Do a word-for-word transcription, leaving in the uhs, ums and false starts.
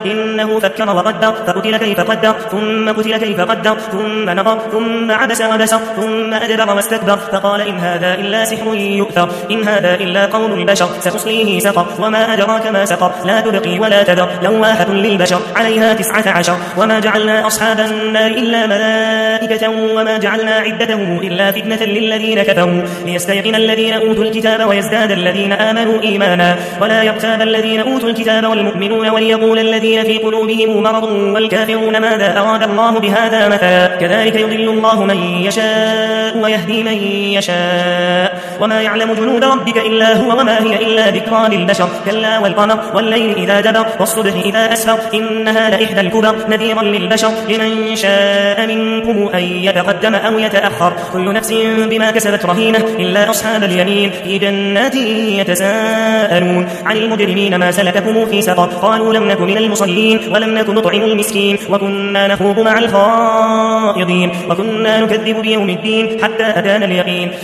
إنه فكر وقدر فقتل كيف قدر ثم قتل كيف قدر ثم نظر ثم عبس وبسر ثم أدبر واستكبر فقال إن هذا إلا سحر يؤثر إن هذا إلا قول البشر ستصليه سقر وما أدراك ما سقر لا تبقي ولا تذر لواحة للبشر عليها تسعة عشر وما جعلنا أصحاب النار إلا ملائكة وما جعلنا عدتهم إلا فتنة للذين كفروا ليستيقن الذين أوتوا الكتاب ويزداد الذين آمنوا إيمانا ولا يرتاب الذين أوتوا الكتاب والمؤمنون وليقول الذين في قلوبهم مرض والكافرون ماذا أراد الله بهذا مثلا كذلك يضل الله من يشاء ويهدي من يشاء وما يعلم جنود ربك إلا هو وما هي إلا ذكرى للبشر كلا والقمر والليل إذا دبر والصبح إذا أسفر إنها لإحدى الكبر نذيرا للبشر لمن شاء منكم أن يتقدم أو يتأخر كل نفس بما كسبت رهينة إلا أصحاب اليمين في جنات يتساءلون عن المجرمين ما سلككم في سقر قالوا لم نك من المصلين ولم نك نطعم المسكين وكنا نخوض مع الخائضين وكنا نكذب بيوم الدين حتى أتانا اليقين